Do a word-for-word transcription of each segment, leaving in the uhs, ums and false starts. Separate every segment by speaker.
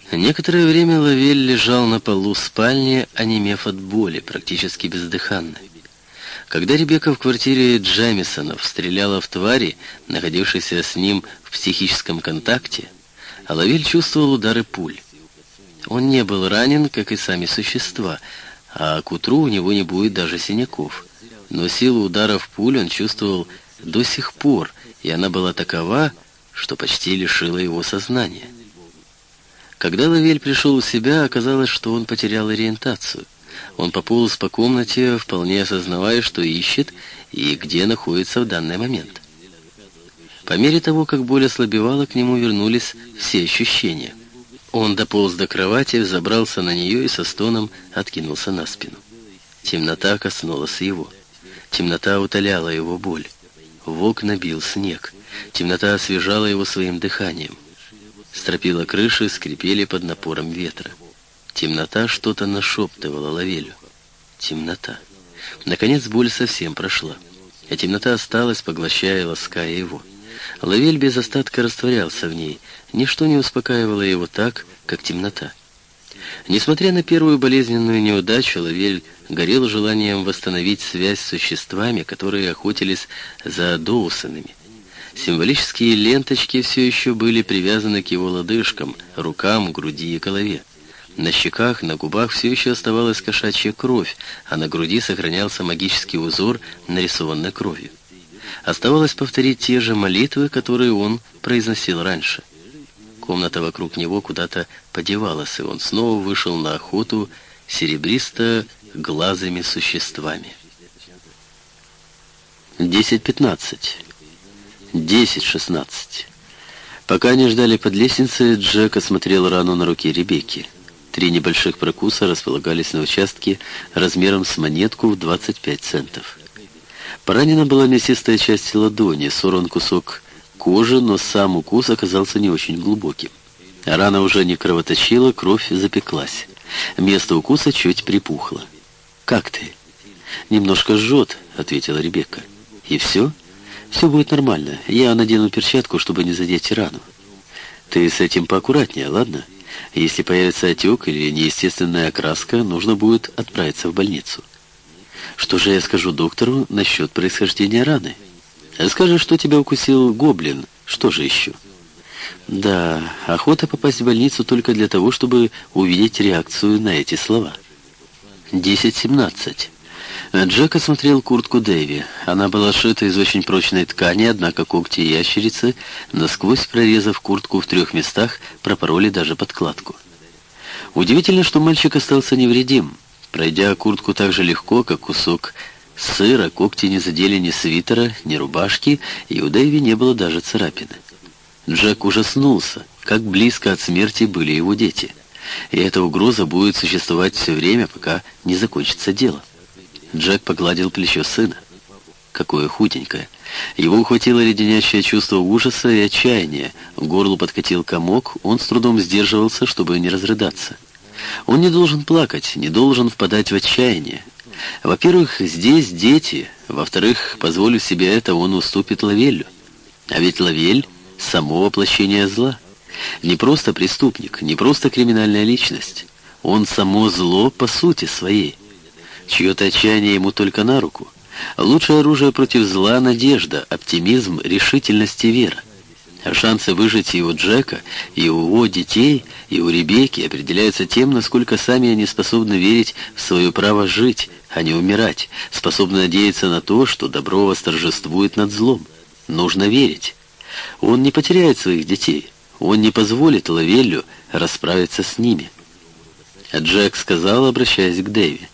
Speaker 1: Некоторое время Лавель лежал на полу спальни, онемев от боли, практически бездыханный. Когда Ребекка в квартире Джемисонов стреляла в твари, находившейся с ним в психическом контакте, Лавель чувствовал удары пуль. Он не был ранен, как и сами существа, а к утру у него не будет даже синяков. Но силу ударов пуль он чувствовал до сих пор, и она была такова, что почти лишила его сознания. Когда Лавель пришел в себя, оказалось, что он потерял ориентацию. Он пополз по комнате, вполне осознавая, что ищет и где находится в данный момент. По мере того, как боль ослабевала, к нему вернулись все ощущения. Он дополз до кровати, взобрался на нее и со стоном откинулся на спину. Темнота коснулась его. Темнота утоляла его боль. В окна бил снег. Темнота освежала его своим дыханием. Стропила крыши, скрипели под напором ветра. Темнота что-то нашептывала Лавелю. Темнота. Наконец боль совсем прошла, а темнота осталась, поглощая и лаская его. Лавель без остатка растворялся в ней. Ничто не успокаивало его так, как темнота. Несмотря на первую болезненную неудачу, Лавель горел желанием восстановить связь с существами, которые охотились за Доусонами. Символические ленточки все еще были привязаны к его лодыжкам, рукам, груди и голове. На щеках, на губах все еще оставалась кошачья кровь, а на груди сохранялся магический узор, нарисованный кровью. Оставалось повторить те же молитвы, которые он произносил раньше. Комната вокруг него куда-то подевалась, и он снова вышел на охоту серебристо-глазыми существами. десять пятнадцать. десять шестнадцать. Пока они ждали под лестницей, Джек осмотрел рану на руке Ребекки. Три небольших прокуса располагались на участке размером с монетку в двадцать пять центов. Поранена была мясистая часть ладони, сорван кусок кожи, но сам укус оказался не очень глубоким. Рана уже не кровоточила, кровь запеклась. Место укуса чуть припухло. «Как ты?» «Немножко жжет», — ответила Ребекка. «И все?» «Все будет нормально. Я надену перчатку, чтобы не задеть рану». «Ты с этим поаккуратнее, ладно? Если появится отек или неестественная окраска, нужно будет отправиться в больницу». «Что же я скажу доктору насчет происхождения раны?» «Скажи, что тебя укусил гоблин. Что же еще?» «Да, охота попасть в больницу только для того, чтобы увидеть реакцию на эти слова». десять семнадцать. Джек осмотрел куртку Дэви. Она была сшита из очень прочной ткани, однако когти ящерицы, насквозь прорезав куртку в трех местах, пропороли даже подкладку. Удивительно, что мальчик остался невредим. Пройдя куртку так же легко, как кусок сыра, когти не задели ни свитера, ни рубашки, и у Дэви не было даже царапины. Джек ужаснулся, как близко от смерти были его дети. И эта угроза будет существовать все время, пока не закончится дело. Джек погладил плечо сына. Какое худенькое. Его ухватило леденящее чувство ужаса и отчаяния. К горлу подкатил комок, он с трудом сдерживался, чтобы не разрыдаться. Он не должен плакать, не должен впадать в отчаяние. Во-первых, здесь дети. Во-вторых, позволив себе это, он уступит Лавелю. А ведь Лавель — само воплощение зла. Не просто преступник, не просто криминальная личность. Он само зло по сути своей. Чье-то отчаяние ему только на руку. Лучшее оружие против зла — надежда, оптимизм, решительность и вера. А шансы выжить и у Джека, и у его детей, и у Ребекки определяются тем, насколько сами они способны верить в свое право жить, а не умирать, способны надеяться на то, что добро восторжествует над злом. Нужно верить. Он не потеряет своих детей. Он не позволит Лавелю расправиться с ними. А Джек сказал, обращаясь к Дэви: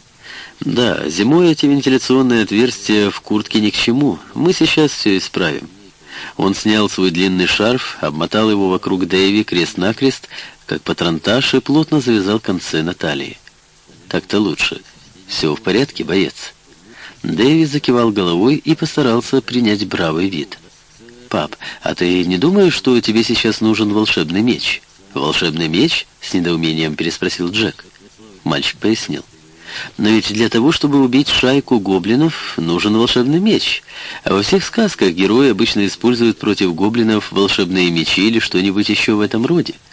Speaker 1: «Да, зимой эти вентиляционные отверстия в куртке ни к чему. Мы сейчас все исправим». Он снял свой длинный шарф, обмотал его вокруг Дэви крест-накрест, как патронтаж, и плотно завязал концы на талии. «Так-то лучше. Все в порядке, боец?» Дэви закивал головой и постарался принять бравый вид. «Пап, а ты не думаешь, что тебе сейчас нужен волшебный меч?» «Волшебный меч?» — с недоумением переспросил Джек. Мальчик пояснил. «Но ведь для того, чтобы убить шайку гоблинов, нужен волшебный меч. А во всех сказках герои обычно используют против гоблинов волшебные мечи или что-нибудь еще в этом роде.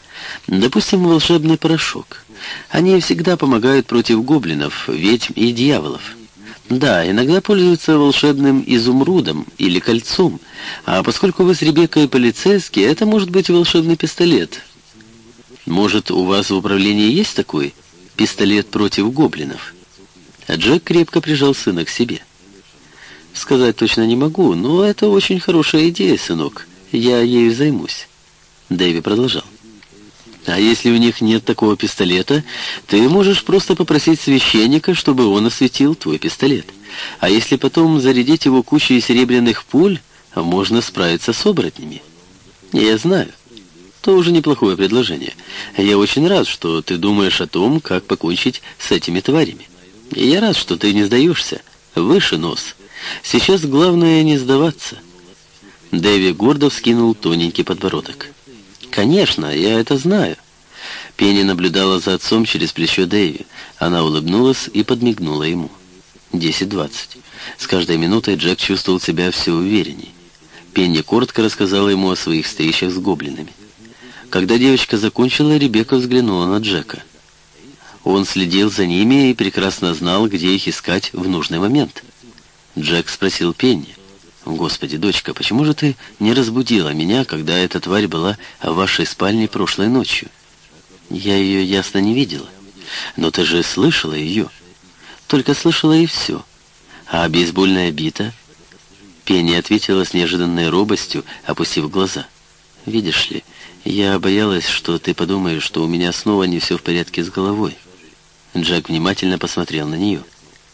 Speaker 1: Допустим, волшебный порошок. Они всегда помогают против гоблинов, ведьм и дьяволов. Да, иногда пользуются волшебным изумрудом или кольцом, а поскольку вы с Ребеккой полицейские, это может быть волшебный пистолет. Может, у вас в управлении есть такой пистолет против гоблинов? А Джек крепко прижал сына к себе. Сказать точно не могу, но это очень хорошая идея, сынок. Я ею займусь. Дэви продолжал. А если у них нет такого пистолета, ты можешь просто попросить священника, чтобы он осветил твой пистолет. А если потом зарядить его кучей серебряных пуль, можно справиться с оборотнями. Я знаю. Тоже неплохое предложение. Я очень рад, что ты думаешь о том, как покончить с этими тварями. И я рад, что ты не сдаешься. Выше нос. Сейчас главное не сдаваться. Дэви гордо вскинул тоненький подбородок. «Конечно, я это знаю». Пенни наблюдала за отцом через плечо Дэви. Она улыбнулась и подмигнула ему. Десять двадцать. С каждой минутой Джек чувствовал себя все уверенней. Пенни коротко рассказала ему о своих встречах с гоблинами. Когда девочка закончила, Ребекка взглянула на Джека. Он следил за ними и прекрасно знал, где их искать в нужный момент. Джек спросил Пенни: «Господи, дочка, почему же ты не разбудила меня, когда эта тварь была в вашей спальне прошлой ночью?» «Я ее ясно не видела». «Но ты же слышала ее?» «Только слышала и все». «А бейсбольная бита?» Пенни ответила с неожиданной робостью, опустив глаза. «Видишь ли, я боялась, что ты подумаешь, что у меня снова не все в порядке с головой». Джек внимательно посмотрел на нее.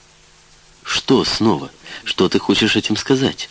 Speaker 1: «Что снова? Что ты хочешь этим сказать?»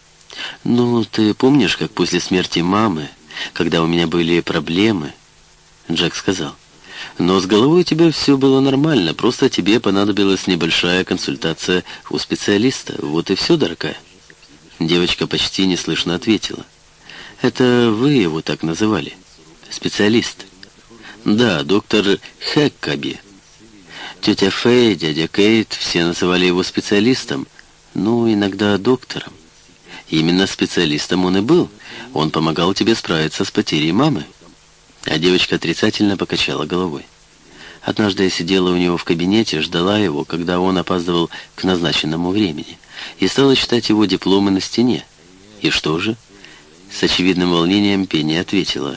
Speaker 1: «Ну, ты помнишь, как после смерти мамы, когда у меня были проблемы?» Джек сказал: «Но с головой у тебя все было нормально, просто тебе понадобилась небольшая консультация у специалиста. Вот и все, дорогая». Девочка почти неслышно ответила: «Это вы его так называли? Специалист?» «Да, доктор Хэккаби. Тетя Фэй, дядя Кейт, все называли его специалистом, ну, иногда доктором. Именно специалистом он и был. Он помогал тебе справиться с потерей мамы». А девочка отрицательно покачала головой. «Однажды я сидела у него в кабинете, ждала его, когда он опаздывал к назначенному времени, и стала читать его дипломы на стене. И что же?» С очевидным волнением Пенни ответила: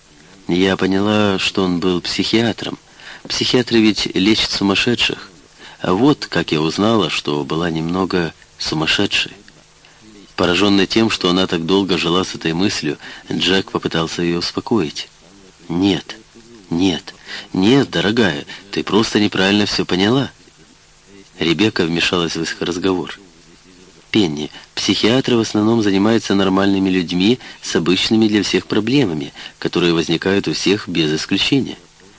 Speaker 1: «Я поняла, что он был психиатром. Психиатры ведь лечат сумасшедших. А вот как я узнала, что была немного сумасшедшей». Пораженный тем, что она так долго жила с этой мыслью, Джек попытался ее успокоить. «Нет, нет, нет, дорогая, ты просто неправильно все поняла». Ребекка вмешалась в их разговор. «Пенни, психиатры в основном занимаются нормальными людьми с обычными для всех проблемами, которые возникают у всех без исключения.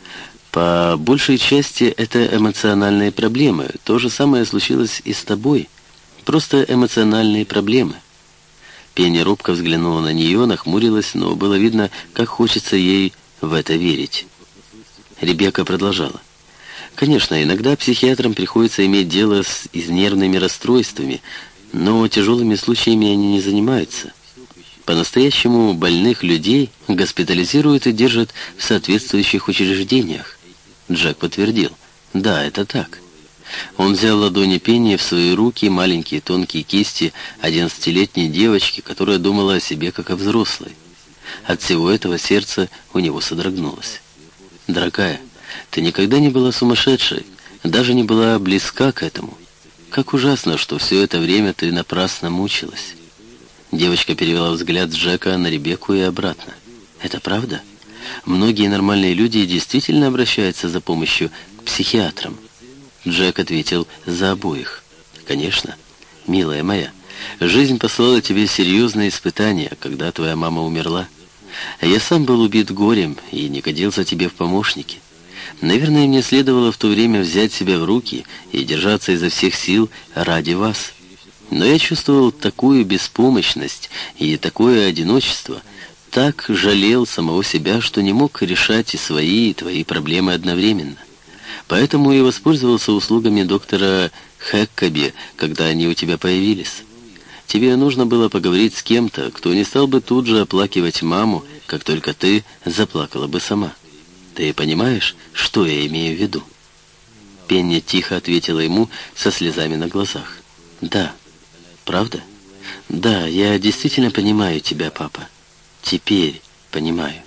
Speaker 1: По большей части это эмоциональные проблемы. То же самое случилось и с тобой. Просто эмоциональные проблемы». Пенни робко взглянула на нее, нахмурилась, но было видно, как хочется ей в это верить. Ребекка продолжала: «Конечно, иногда психиатрам приходится иметь дело с нервными расстройствами, но тяжелыми случаями они не занимаются. По-настоящему больных людей госпитализируют и держат в соответствующих учреждениях». Джек подтвердил: «Да, это так». Он взял ладони Пенни в свои руки, маленькие тонкие кисти одиннадцатилетней девочки, которая думала о себе как о взрослой. От всего этого сердце у него содрогнулось. «Дорогая, ты никогда не была сумасшедшей, даже не была близка к этому. Как ужасно, что все это время ты напрасно мучилась». Девочка перевела взгляд с Джека на Ребекку и обратно. «Это правда? Многие нормальные люди действительно обращаются за помощью к психиатрам?» Джек ответил за обоих. «Конечно, милая моя, жизнь послала тебе серьезные испытания, когда твоя мама умерла. Я сам был убит горем и не годился тебе в помощники. Наверное, мне следовало в то время взять себя в руки и держаться изо всех сил ради вас. Но я чувствовал такую беспомощность и такое одиночество, так жалел самого себя, что не мог решать и свои, и твои проблемы одновременно. Поэтому и воспользовался услугами доктора Хэккаби, когда они у тебя появились. Тебе нужно было поговорить с кем-то, кто не стал бы тут же оплакивать маму, как только ты заплакала бы сама. Ты понимаешь, что я имею в виду?» Пенни тихо ответила ему со слезами на глазах. «Да. Правда? Да, я действительно понимаю тебя, папа. Теперь понимаю.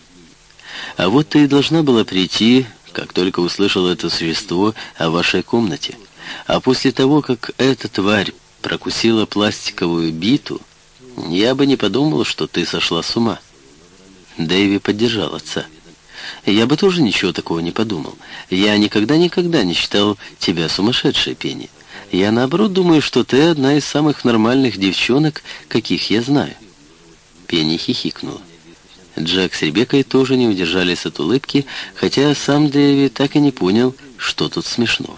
Speaker 1: А вот ты и должна была прийти, как только услышала это существо о вашей комнате. А после того, как эта тварь прокусила пластиковую биту, я бы не подумал, что ты сошла с ума». Дэйви поддержал отца. «Я бы тоже ничего такого не подумал. Я никогда-никогда не считал тебя сумасшедшей, Пенни. Я, наоборот, думаю, что ты одна из самых нормальных девчонок, каких я знаю». Пенни хихикнула. Джек с Ребеккой тоже не удержались от улыбки, хотя сам Дэви так и не понял, что тут смешного.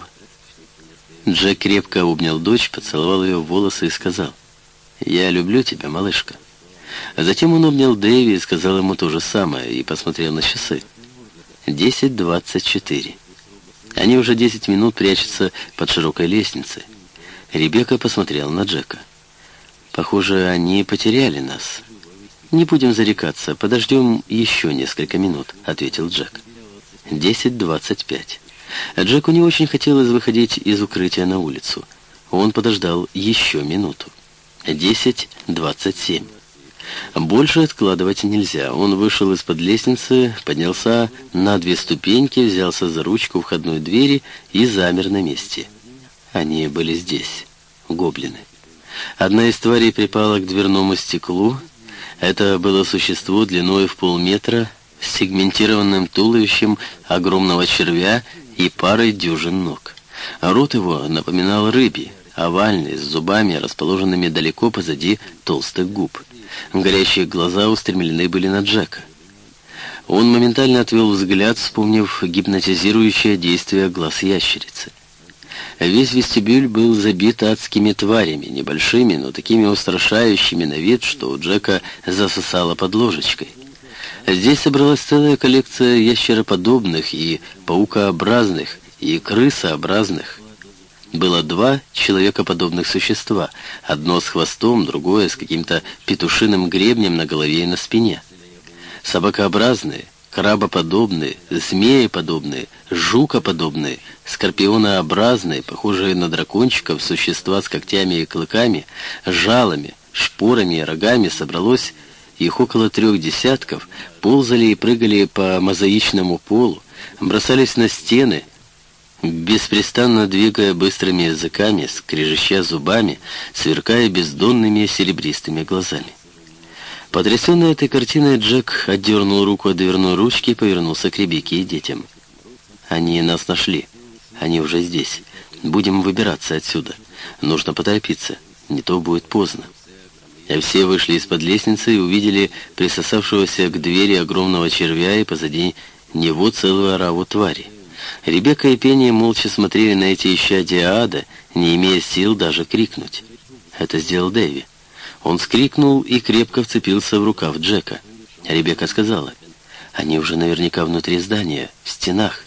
Speaker 1: Джек крепко обнял дочь, поцеловал ее в волосы и сказал: «Я люблю тебя, малышка». А затем он обнял Дэви и сказал ему то же самое, и посмотрел на часы. десять двадцать четыре. Они уже десять минут прячутся под широкой лестницей. Ребекка посмотрела на Джека. «Похоже, они потеряли нас». «Не будем зарекаться, подождем еще несколько минут», — ответил Джек. десять двадцать пять. Джеку не очень хотелось выходить из укрытия на улицу. Он подождал еще минуту. десять двадцать семь. Больше откладывать нельзя. Он вышел из-под лестницы, поднялся на две ступеньки, взялся за ручку входной двери и замер на месте. Они были здесь, гоблины. Одна из тварей припала к дверному стеклу. Это было существо длиной в полметра, с сегментированным туловищем огромного червя и парой дюжин ног. Рот его напоминал рыбий, овальный, с зубами, расположенными далеко позади толстых губ. Горящие глаза устремлены были на Джека. Он моментально отвел взгляд, вспомнив гипнотизирующее действие глаз ящерицы. Весь вестибюль был забит адскими тварями, небольшими, но такими устрашающими на вид, что у Джека засосало под ложечкой. Здесь собралась целая коллекция ящероподобных и паукообразных, и крысообразных. Было два человекоподобных существа, одно с хвостом, другое с каким-то петушиным гребнем на голове и на спине. Собакообразные, крабоподобные, змееподобные, жукоподобные, скорпионообразные, похожие на дракончиков, существа с когтями и клыками, жалами, шпорами и рогами собралось их около трех десятков, ползали и прыгали по мозаичному полу, бросались на стены, беспрестанно двигая быстрыми языками, скрежеща зубами, сверкая бездонными серебристыми глазами. Потрясенный этой картиной, Джек отдернул руку от дверной ручки и повернулся к Ребекке и детям. «Они нас нашли. Они уже здесь. Будем выбираться отсюда. Нужно поторопиться, не то будет поздно». А все вышли из-под лестницы и увидели присосавшегося к двери огромного червя и позади него целую ораву тварей. Ребекка и Пенни молча смотрели на эти исчадия ада, не имея сил даже крикнуть. Это сделал Дэви. Он вскрикнул и крепко вцепился в рукав Джека. Ребекка сказала: «Они уже наверняка внутри здания, в стенах».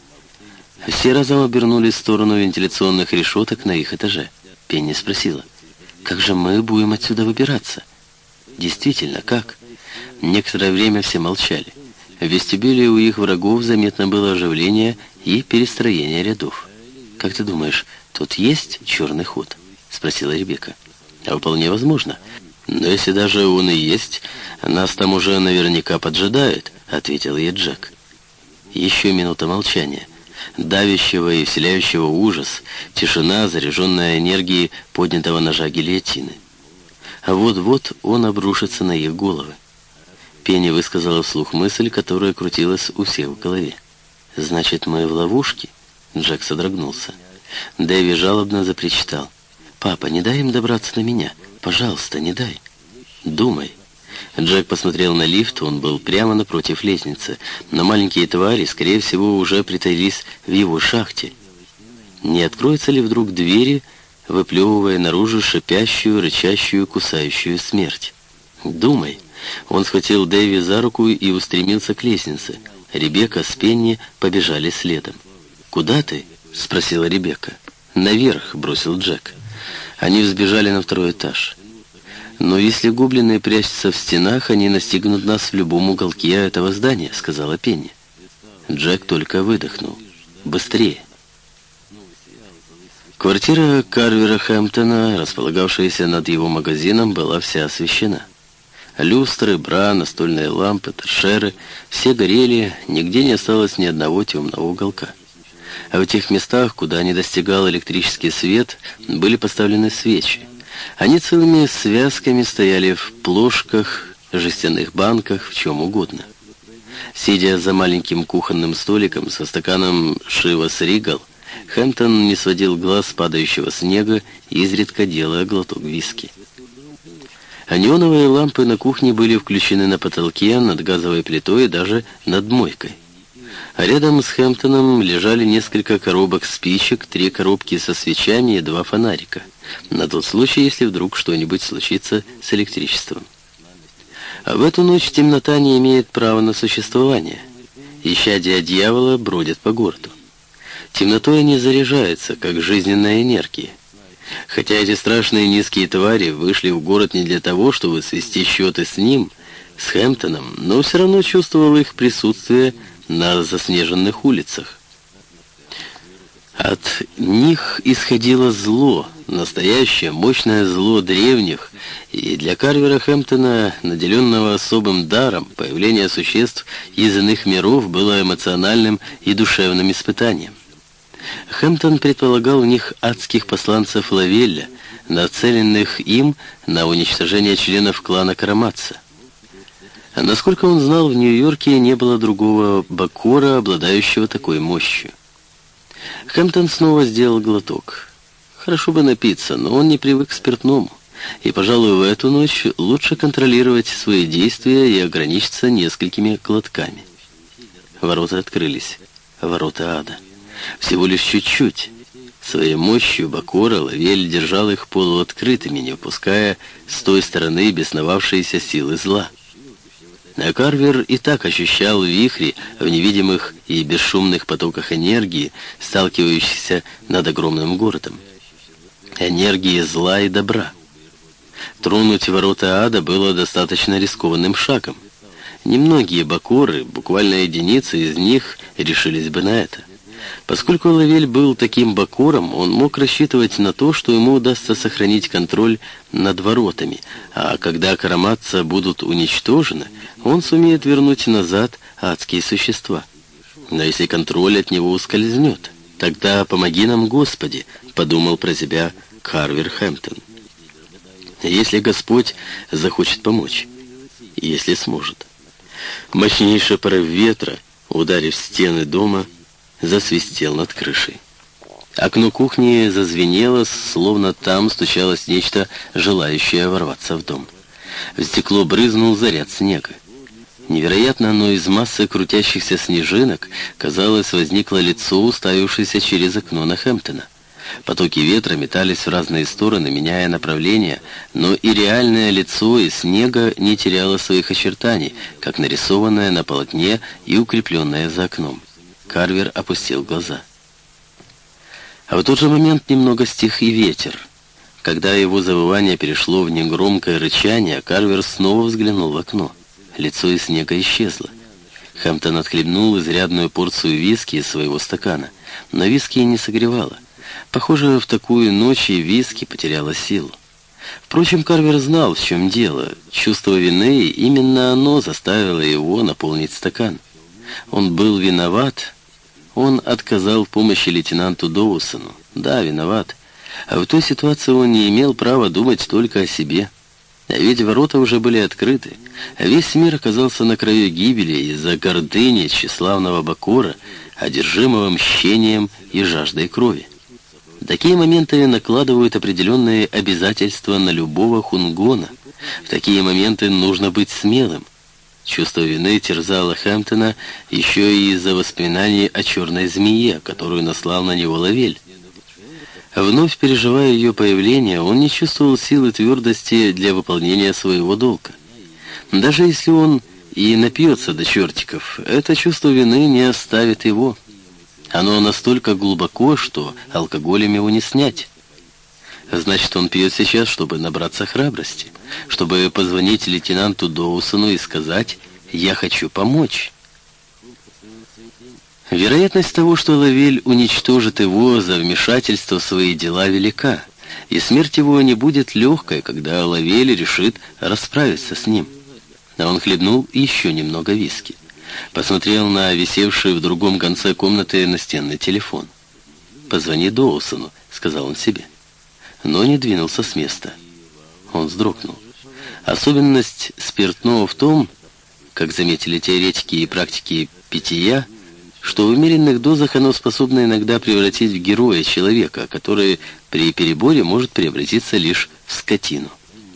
Speaker 1: Все разом обернулись в сторону вентиляционных решеток на их этаже. Пенни спросила: «Как же мы будем отсюда выбираться?» «Действительно, как?» Некоторое время все молчали. В вестибюле у их врагов заметно было оживление и перестроение рядов. «Как ты думаешь, тут есть черный ход?» — спросила Ребекка. «А вполне возможно. Но если даже он и есть, нас там уже наверняка поджидают», — ответил ей Джек. Еще минута молчания, давящего и вселяющего ужас, тишина, заряженная энергией поднятого ножа гильотины. А вот-вот он обрушится на их головы. Пенни высказала вслух мысль, которая крутилась у всех в голове. «Значит, мы в ловушке?» Джек содрогнулся. Дэви жалобно запричитал: «Папа, не дай им добраться до меня. Пожалуйста, не дай. Думай». Джек посмотрел на лифт, он был прямо напротив лестницы, но маленькие твари, скорее всего, уже притаились в его шахте. Не откроются ли вдруг двери, выплевывая наружу шипящую, рычащую, кусающую смерть? «Думай». Он схватил Дэви за руку и устремился к лестнице. Ребекка с Пенни побежали следом. «Куда ты?» — спросила Ребекка. «Наверх», — бросил Джек. Они взбежали на второй этаж. «Но если гоблины прячутся в стенах, они настигнут нас в любом уголке этого здания», — сказала Пенни. Джек только выдохнул. «Быстрее!» Квартира Карвера Хэмптона, располагавшаяся над его магазином, была вся освещена. Люстры, бра, настольные лампы, торшеры — все горели, нигде не осталось ни одного темного уголка. А в тех местах, куда не достигал электрический свет, были поставлены свечи. Они целыми связками стояли в плошках, жестяных банках, в чем угодно. Сидя за маленьким кухонным столиком со стаканом Шивас Ригал, Хэмптон не сводил глаз с падающего снега, изредка делая глоток виски. А неоновые лампы на кухне были включены на потолке, над газовой плитой и даже над мойкой. А рядом с Хэмптоном лежали несколько коробок спичек, три коробки со свечами и два фонарика, на тот случай, если вдруг что-нибудь случится с электричеством. А в эту ночь темнота не имеет права на существование. Исчадия дьявола бродят по городу. Темнотой они заряжаются, как жизненная энергия. Хотя эти страшные низкие твари вышли в город не для того, чтобы свести счеты с ним, с Хэмптоном, но все равно чувствовал их присутствие на заснеженных улицах. От них исходило зло, настоящее, мощное зло древних, и для Карвера Хэмптона, наделенного особым даром, появление существ из иных миров было эмоциональным и душевным испытанием. Хэмптон предполагал в них адских посланцев Лавелля, нацеленных им на уничтожение членов клана Караматца. Насколько он знал, в Нью-Йорке не было другого бакора, обладающего такой мощью. Хэмптон снова сделал глоток. Хорошо бы напиться, но он не привык к спиртному, и, пожалуй, в эту ночь лучше контролировать свои действия и ограничиться несколькими глотками. Ворота открылись. Ворота ада. Всего лишь чуть-чуть. Своей мощью Бакора Лавель держал их полуоткрытыми, не впуская с той стороны бесновавшиеся силы зла. А Карвер и так ощущал вихри в невидимых и бесшумных потоках энергии, сталкивающихся над огромным городом. Энергии зла и добра. Тронуть ворота ада было достаточно рискованным шагом. Немногие бакоры, буквально единицы из них, решились бы на это. Поскольку Лавель был таким бакором, он мог рассчитывать на то, что ему удастся сохранить контроль над воротами, а когда Караматца будут уничтожены, он сумеет вернуть назад адские существа. Но если контроль от него ускользнет, тогда помоги нам, Господи, подумал про себя Карвер Хэмптон. Если Господь захочет помочь, если сможет. Мощнейший порыв ветра, ударив стены дома, засвистел над крышей. Окно кухни зазвенело, словно там стучалось нечто, желающее ворваться в дом. В стекло брызнул заряд снега. Невероятно, но из массы крутящихся снежинок, казалось, возникло лицо, уставившееся через окно на Хэмптона. Потоки ветра метались в разные стороны, меняя направление, но и реальное лицо из снега не теряло своих очертаний, как нарисованное на полотне и укрепленное за окном. Карвер опустил глаза. А в тот же момент немного стих и ветер. Когда его завывание перешло в негромкое рычание, Карвер снова взглянул в окно. Лицо из снега исчезло. Хэмптон отхлебнул изрядную порцию виски из своего стакана, но виски не согревало. Похоже, в такую ночь и виски потеряла силу. Впрочем, Карвер знал, в чем дело. Чувство вины, именно оно заставило его наполнить стакан. Он был виноват. Он отказал в помощи лейтенанту Доусону. Да, виноват. А в той ситуации он не имел права думать только о себе. А ведь ворота уже были открыты. А весь мир оказался на краю гибели из-за гордыни тщеславного Бакора, одержимого мщением и жаждой крови. Такие моменты накладывают определенные обязательства на любого хунгона. В такие моменты нужно быть смелым. Чувство вины терзало Хэмптона еще и из-за воспоминаний о черной змее, которую наслал на него Лавель. Вновь переживая ее появление, он не чувствовал силы твердости для выполнения своего долга. Даже если он и напьется до чертиков, это чувство вины не оставит его. Оно настолько глубоко, что алкоголем его не снять. Значит, он пьет сейчас, чтобы набраться храбрости, чтобы позвонить лейтенанту Доусону и сказать: «Я хочу помочь». Вероятность того, что Лавель уничтожит его за вмешательство в свои дела, велика, и смерть его не будет легкой, когда Лавель решит расправиться с ним. А он хлебнул еще немного виски. Посмотрел на висевший в другом конце комнаты настенный телефон. «Позвони Доусону», — сказал он себе. Но не двинулся с места. Он вздрогнул. Особенность спиртного в том, как заметили теоретики и практики питья, что в умеренных дозах оно способно иногда превратить в героя человека, который при переборе может превратиться лишь в скотину.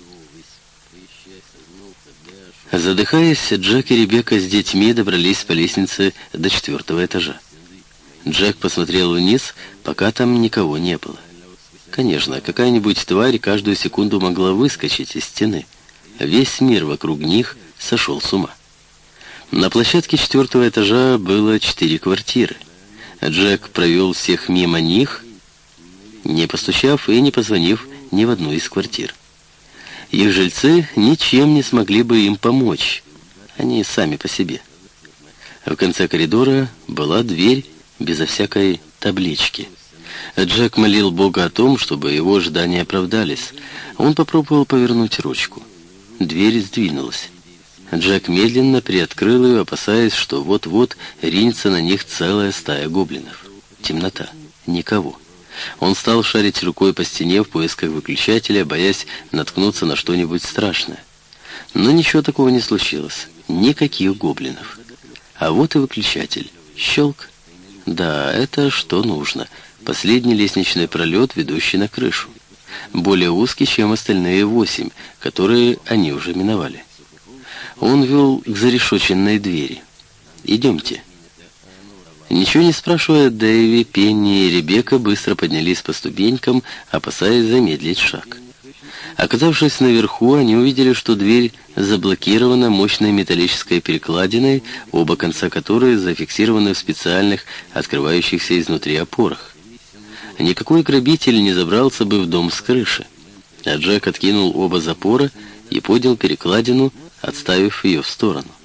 Speaker 1: Задыхаясь, Джек и Ребекка с детьми добрались по лестнице до четвертого этажа. Джек посмотрел вниз, пока там никого не было. Конечно, какая-нибудь тварь каждую секунду могла выскочить из стены. Весь мир вокруг них сошел с ума. На площадке четвертого этажа было четыре квартиры. Джек провел всех мимо них, не постучав и не позвонив ни в одну из квартир. Их жильцы ничем не смогли бы им помочь. Они сами по себе. В конце коридора была дверь безо всякой таблички. Джек молил Бога о том, чтобы его ожидания оправдались. Он попробовал повернуть ручку. Дверь сдвинулась. Джек медленно приоткрыл ее, опасаясь, что вот-вот ринется на них целая стая гоблинов. Темнота. Никого. Он стал шарить рукой по стене в поисках выключателя, боясь наткнуться на что-нибудь страшное. Но ничего такого не случилось. Никаких гоблинов. А вот и выключатель. Щелк. Да, это что нужно. Последний лестничный пролет, ведущий на крышу. Более узкий, чем остальные восемь, которые они уже миновали. Он вел к зарешоченной двери. «Идемте». Ничего не спрашивая, Дэйви, Пенни и Ребекка быстро поднялись по ступенькам, опасаясь замедлить шаг. Оказавшись наверху, они увидели, что дверь заблокирована мощной металлической перекладиной, оба конца которой зафиксированы в специальных, открывающихся изнутри опорах. Никакой грабитель не забрался бы в дом с крыши. А Джек откинул оба запора и поднял перекладину, отставив ее в сторону.